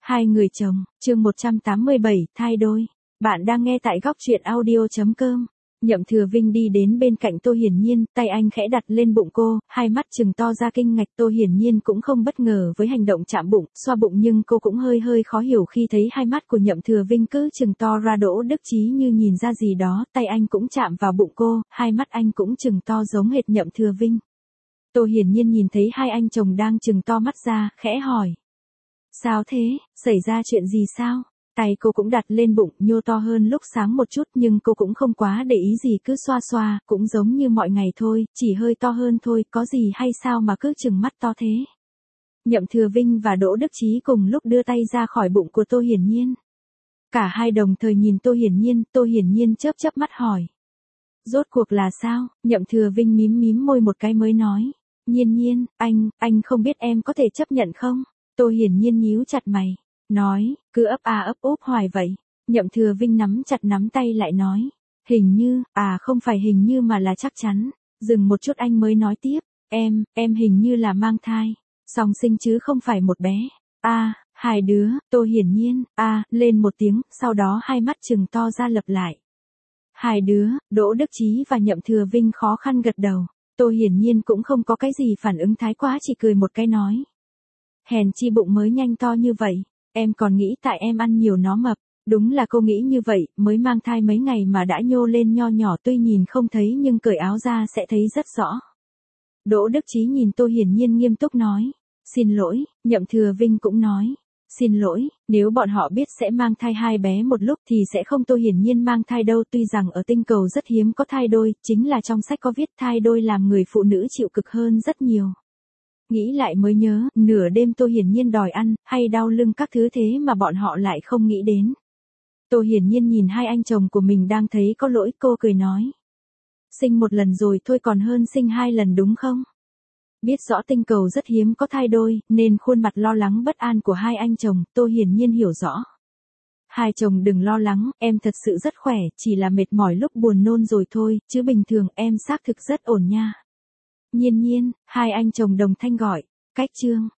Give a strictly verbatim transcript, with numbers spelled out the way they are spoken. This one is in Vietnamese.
Hai người chồng, chương một trăm tám mươi bảy, thai đôi. Bạn đang nghe tại góc truyện audio chấm com. Nhậm Thừa Vinh đi đến bên cạnh Tô Hiển Nhiên, tay anh khẽ đặt lên bụng cô, hai mắt trừng to ra kinh ngạc. Tô Hiển Nhiên cũng không bất ngờ với hành động chạm bụng, xoa bụng, nhưng cô cũng hơi hơi khó hiểu khi thấy hai mắt của Nhậm Thừa Vinh cứ trừng to ra. Đỗ Đức Chí như nhìn ra gì đó, tay anh cũng chạm vào bụng cô, hai mắt anh cũng trừng to giống hệt Nhậm Thừa Vinh. Tô Hiển Nhiên nhìn thấy hai anh chồng đang trừng to mắt ra, khẽ hỏi. Sao thế, xảy ra chuyện gì sao? Tay cô cũng đặt lên bụng, nhô to hơn lúc sáng một chút, nhưng cô cũng không quá để ý gì, cứ xoa xoa, cũng giống như mọi ngày thôi, chỉ hơi to hơn thôi, có gì hay sao mà cứ trừng mắt to thế? Nhậm Thừa Vinh và Đỗ Đức Chí cùng lúc đưa tay ra khỏi bụng của Tô Hiển Nhiên. Cả hai đồng thời nhìn Tô Hiển Nhiên, Tô Hiển Nhiên chớp chớp mắt hỏi. Rốt cuộc là sao? Nhậm Thừa Vinh mím mím môi một cái mới nói. Nhiên Nhiên, anh, anh không biết em có thể chấp nhận không? Tô Hiển Nhiên nhíu chặt mày, nói, cứ ấp a ấp úp hoài vậy. Nhậm Thừa Vinh nắm chặt nắm tay lại nói, hình như, à không phải hình như mà là chắc chắn. Dừng một chút anh mới nói tiếp, em, em hình như là mang thai, song sinh chứ không phải một bé. A, à, hai đứa. Tô Hiển Nhiên, a, à, lên một tiếng, sau đó hai mắt trừng to ra lặp lại. Hai đứa. Đỗ Đức Chí và Nhậm Thừa Vinh khó khăn gật đầu. Tô Hiển Nhiên cũng không có cái gì phản ứng thái quá, chỉ cười một cái nói. Hèn chi bụng mới nhanh to như vậy, em còn nghĩ tại em ăn nhiều nó mập. Đúng là cô nghĩ như vậy, mới mang thai mấy ngày mà đã nhô lên nho nhỏ, tuy nhìn không thấy nhưng cởi áo ra sẽ thấy rất rõ. Đỗ Đức Chí nhìn Tô Hiển Nhiên nghiêm túc nói. Xin lỗi. Nhậm Thừa Vinh cũng nói. Xin lỗi, nếu bọn họ biết sẽ mang thai hai bé một lúc thì sẽ không. Tô Hiển Nhiên mang thai đâu, tuy rằng ở tinh cầu rất hiếm có thai đôi, chính là trong sách có viết thai đôi làm người phụ nữ chịu cực hơn rất nhiều. Nghĩ lại mới nhớ, nửa đêm Tô Hiển Nhiên đòi ăn, hay đau lưng các thứ thế mà bọn họ lại không nghĩ đến. Tô Hiển Nhiên nhìn hai anh chồng của mình đang thấy có lỗi, cô cười nói. Sinh một lần rồi thôi còn hơn sinh hai lần đúng không? Biết rõ tinh cầu rất hiếm có thai đôi, nên khuôn mặt lo lắng bất an của hai anh chồng, Tô Hiển Nhiên hiểu rõ. Hai chồng đừng lo lắng, em thật sự rất khỏe, chỉ là mệt mỏi lúc buồn nôn rồi thôi, chứ bình thường em xác thực rất ổn nha. Nhiên Nhiên, hai anh chồng đồng thanh gọi. Cách chương.